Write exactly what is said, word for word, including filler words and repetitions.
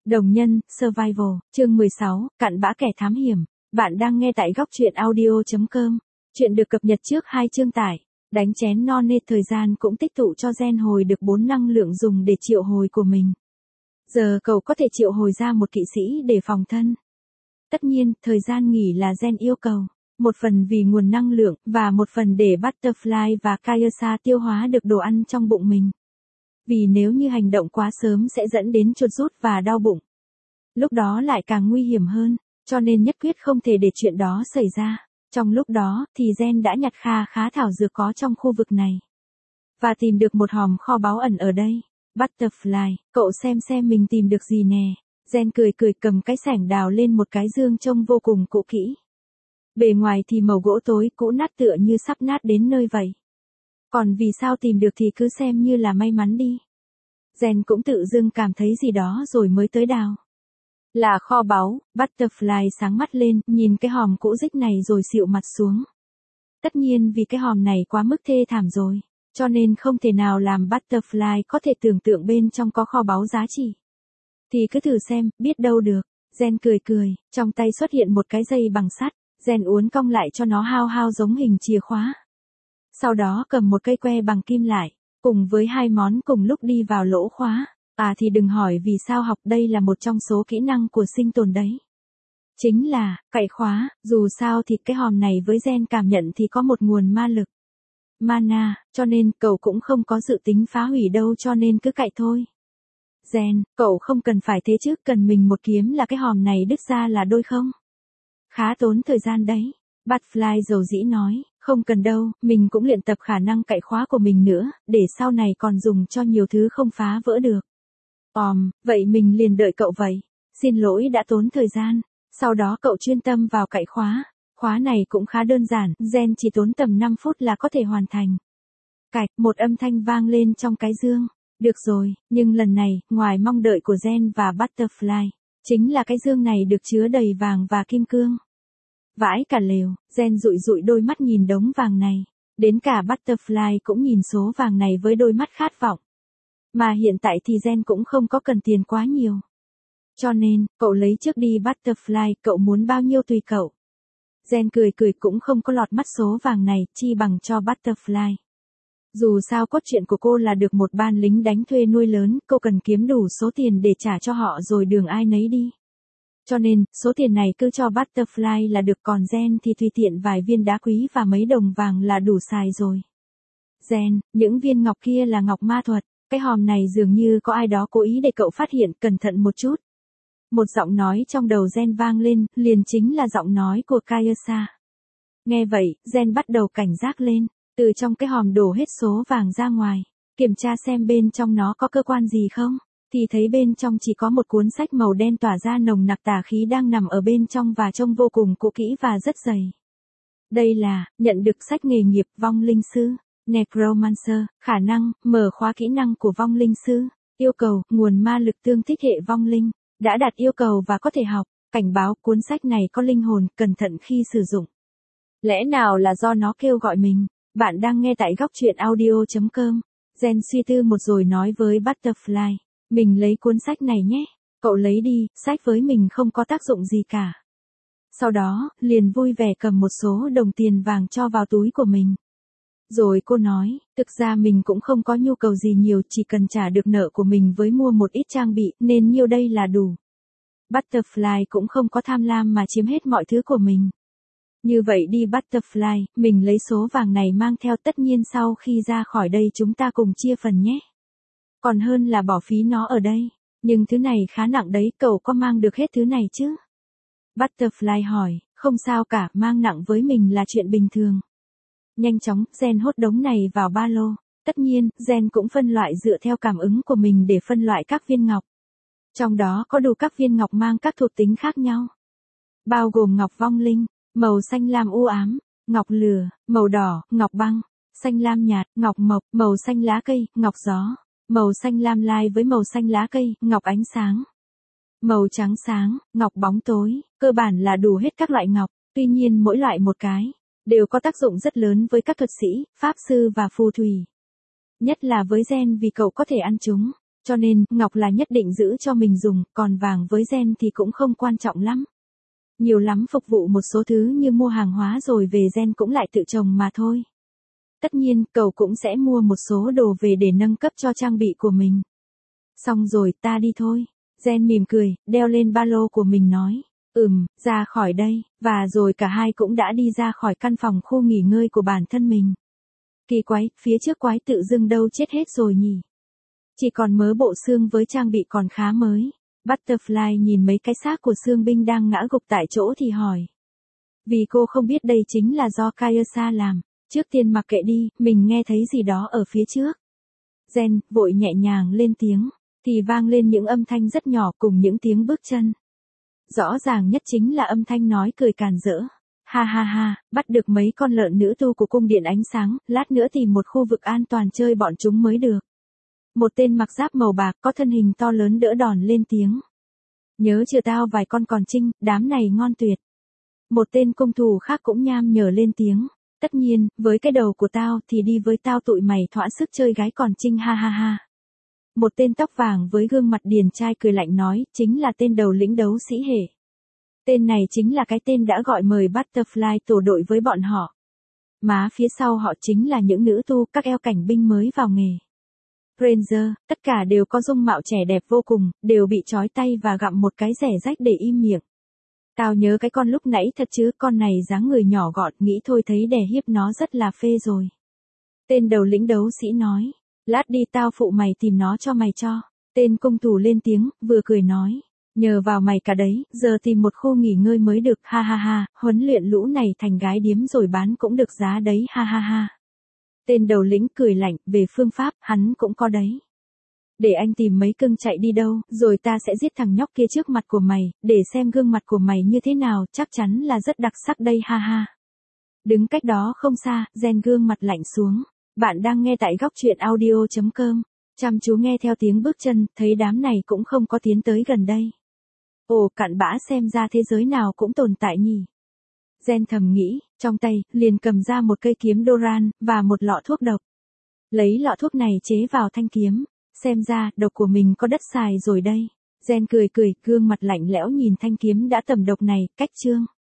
Đồng nhân, Survival, chương mười sáu, cặn bã kẻ thám hiểm. Bạn đang nghe tại góc truyện audio chấm com. Chuyện được cập nhật trước hai chương tải. Đánh chén no nê thời gian cũng tích tụ cho gen hồi được bốn năng lượng dùng để triệu hồi của mình. Giờ cậu có thể triệu hồi ra một kỵ sĩ để phòng thân. Tất nhiên, thời gian nghỉ là gen yêu cầu. Một phần vì nguồn năng lượng, và một phần để Butterfly và Kai'Sa tiêu hóa được đồ ăn trong bụng mình. Vì nếu như hành động quá sớm sẽ dẫn đến chuột rút và đau bụng. Lúc đó lại càng nguy hiểm hơn, cho nên nhất quyết không thể để chuyện đó xảy ra. Trong lúc đó thì gen đã nhặt kha khá thảo dược có trong khu vực này. Và tìm được một hòm kho báu ẩn ở đây. Butterfly, cậu xem xem mình tìm được gì nè. Gen cười cười cầm cái sẻng đào lên một cái dương trông vô cùng cũ kỹ. Bề ngoài thì màu gỗ tối cũ nát tựa như sắp nát đến nơi vậy. Còn vì sao tìm được thì cứ xem như là may mắn đi. Gen cũng tự dưng cảm thấy gì đó rồi mới tới đào. Là kho báu, Butterfly sáng mắt lên, nhìn cái hòm cũ rích này rồi xịu mặt xuống. Tất nhiên vì cái hòm này quá mức thê thảm rồi, cho nên không thể nào làm Butterfly có thể tưởng tượng bên trong có kho báu giá trị. Thì cứ thử xem, biết đâu được. Gen cười cười, trong tay xuất hiện một cái dây bằng sắt, Gen uốn cong lại cho nó hao hao giống hình chìa khóa. Sau đó cầm một cây que bằng kim lại, cùng với hai món cùng lúc đi vào lỗ khóa. À thì đừng hỏi vì sao học đây là một trong số kỹ năng của sinh tồn đấy. Chính là, cậy khóa, dù sao thì cái hòm này với gen cảm nhận thì có một nguồn ma lực. Mana, cho nên cậu cũng không có dự tính phá hủy đâu cho nên cứ cậy thôi. Gen, cậu không cần phải thế chứ, cần mình một kiếm là cái hòm này đứt ra là đôi không? Khá tốn thời gian đấy. Butterfly dầu dĩ nói, không cần đâu, mình cũng luyện tập khả năng cậy khóa của mình nữa, để sau này còn dùng cho nhiều thứ không phá vỡ được. Òm, vậy mình liền đợi cậu vậy. Xin lỗi đã tốn thời gian. Sau đó cậu chuyên tâm vào cậy khóa. Khóa này cũng khá đơn giản, gen chỉ tốn tầm năm phút là có thể hoàn thành. Cạch, một âm thanh vang lên trong cái dương. Được rồi, nhưng lần này, ngoài mong đợi của gen và Butterfly, chính là cái dương này được chứa đầy vàng và kim cương. Vãi cả lều, gen dụi dụi đôi mắt nhìn đống vàng này. Đến cả Butterfly cũng nhìn số vàng này với đôi mắt khát vọng. Mà hiện tại thì gen cũng không có cần tiền quá nhiều. Cho nên, cậu lấy trước đi Butterfly, cậu muốn bao nhiêu tùy cậu. Gen cười cười cũng không có lọt mắt số vàng này, chi bằng cho Butterfly. Dù sao cốt truyện của cô là được một ban lính đánh thuê nuôi lớn, cô cần kiếm đủ số tiền để trả cho họ rồi đường ai nấy đi. Cho nên, số tiền này cứ cho Butterfly là được, còn gen thì tùy tiện vài viên đá quý và mấy đồng vàng là đủ xài rồi. Gen, những viên ngọc kia là ngọc ma thuật. Cái hòm này dường như có ai đó cố ý để cậu phát hiện, cẩn thận một chút. Một giọng nói trong đầu gen vang lên, liền chính là giọng nói của Kai'Sa. Nghe vậy, gen bắt đầu cảnh giác lên, từ trong cái hòm đổ hết số vàng ra ngoài, kiểm tra xem bên trong nó có cơ quan gì không, thì thấy bên trong chỉ có một cuốn sách màu đen tỏa ra nồng nặc tà khí đang nằm ở bên trong và trông vô cùng cũ kỹ và rất dày. Đây là, nhận được sách nghề nghiệp vong linh sư. Necromancer, khả năng, mở khóa kỹ năng của vong linh sư. Yêu cầu, nguồn ma lực tương thích hệ vong linh. Đã đạt yêu cầu và có thể học. Cảnh báo, cuốn sách này có linh hồn, cẩn thận khi sử dụng. Lẽ nào là do nó kêu gọi mình? Bạn đang nghe tại góc truyện audio chấm com. Gen suy tư một rồi nói với Butterfly. Mình lấy cuốn sách này nhé. Cậu lấy đi, sách với mình không có tác dụng gì cả. Sau đó, liền vui vẻ cầm một số đồng tiền vàng cho vào túi của mình. Rồi cô nói, thực ra mình cũng không có nhu cầu gì nhiều, chỉ cần trả được nợ của mình với mua một ít trang bị, nên nhiêu đây là đủ. Butterfly cũng không có tham lam mà chiếm hết mọi thứ của mình. Như vậy đi Butterfly, mình lấy số vàng này mang theo, tất nhiên sau khi ra khỏi đây chúng ta cùng chia phần nhé. Còn hơn là bỏ phí nó ở đây, nhưng thứ này khá nặng đấy, cậu có mang được hết thứ này chứ? Butterfly hỏi, không sao cả, mang nặng với mình là chuyện bình thường. Nhanh chóng, gen hốt đống này vào ba lô. Tất nhiên, gen cũng phân loại dựa theo cảm ứng của mình để phân loại các viên ngọc. Trong đó có đủ các viên ngọc mang các thuộc tính khác nhau. Bao gồm ngọc vong linh, màu xanh lam u ám, ngọc lửa, màu đỏ, ngọc băng, xanh lam nhạt, ngọc mộc, màu xanh lá cây, ngọc gió, màu xanh lam lai với màu xanh lá cây, ngọc ánh sáng. Màu trắng sáng, ngọc bóng tối, cơ bản là đủ hết các loại ngọc, tuy nhiên mỗi loại một cái. Đều có tác dụng rất lớn với các thuật sĩ, pháp sư và phù thủy. Nhất là với gen vì cậu có thể ăn chúng. Cho nên, ngọc là nhất định giữ cho mình dùng, còn vàng với gen thì cũng không quan trọng lắm. Nhiều lắm phục vụ một số thứ như mua hàng hóa rồi về gen cũng lại tự trồng mà thôi. Tất nhiên, cậu cũng sẽ mua một số đồ về để nâng cấp cho trang bị của mình. Xong rồi, ta đi thôi. Gen mỉm cười, đeo lên ba lô của mình nói. Ừm, ra khỏi đây, và rồi cả hai cũng đã đi ra khỏi căn phòng khu nghỉ ngơi của bản thân mình. Kỳ quái, phía trước quái tự dưng đâu chết hết rồi nhỉ? Chỉ còn mớ bộ xương với trang bị còn khá mới. Butterfly nhìn mấy cái xác của xương binh đang ngã gục tại chỗ thì hỏi. Vì cô không biết đây chính là do Kaiasa làm. Trước tiên mặc kệ đi, mình nghe thấy gì đó ở phía trước. Gen, vội nhẹ nhàng lên tiếng, thì vang lên những âm thanh rất nhỏ cùng những tiếng bước chân. Rõ ràng nhất chính là âm thanh nói cười càn rỡ. Ha ha ha, bắt được mấy con lợn nữ tu của cung điện ánh sáng, lát nữa tìm một khu vực an toàn chơi bọn chúng mới được. Một tên mặc giáp màu bạc có thân hình to lớn đỡ đòn lên tiếng. Nhớ chừa tao vài con còn trinh, đám này ngon tuyệt. Một tên cung thủ khác cũng nham nhở lên tiếng. Tất nhiên, với cái đầu của tao thì đi với tao tụi mày thỏa sức chơi gái còn trinh ha ha ha. Một tên tóc vàng với gương mặt điển trai cười lạnh nói, chính là tên đầu lĩnh đấu sĩ hệ. Tên này chính là cái tên đã gọi mời Butterfly tổ đội với bọn họ. Má phía sau họ chính là những nữ tu, các eo cảnh binh mới vào nghề. Ranger, tất cả đều có dung mạo trẻ đẹp vô cùng, đều bị trói tay và gặm một cái rẻ rách để im miệng. Tao nhớ cái con lúc nãy thật chứ, con này dáng người nhỏ gọn, nghĩ thôi thấy đè hiếp nó rất là phê rồi. Tên đầu lĩnh đấu sĩ nói, lát đi tao phụ mày tìm nó cho mày cho. Tên cung thủ lên tiếng, vừa cười nói, nhờ vào mày cả đấy, giờ tìm một khu nghỉ ngơi mới được, ha ha ha, huấn luyện lũ này thành gái điếm rồi bán cũng được giá đấy, ha ha ha. Tên đầu lĩnh cười lạnh, về phương pháp, hắn cũng có đấy. Để anh tìm mấy cưng chạy đi đâu, rồi ta sẽ giết thằng nhóc kia trước mặt của mày, để xem gương mặt của mày như thế nào, chắc chắn là rất đặc sắc đây ha ha. Đứng cách đó không xa, Gen gương mặt lạnh xuống. Bạn đang nghe tại góc truyện audio chấm com. Chăm chú nghe theo tiếng bước chân, thấy đám này cũng không có tiến tới gần đây. Ồ, cặn bã xem ra thế giới nào cũng tồn tại nhỉ. Gen thầm nghĩ, trong tay, liền cầm ra một cây kiếm Doran, và một lọ thuốc độc. Lấy lọ thuốc này chế vào thanh kiếm. Xem ra, độc của mình có đất xài rồi đây. Gen cười cười, gương mặt lạnh lẽo nhìn thanh kiếm đã tẩm độc này, cách chương.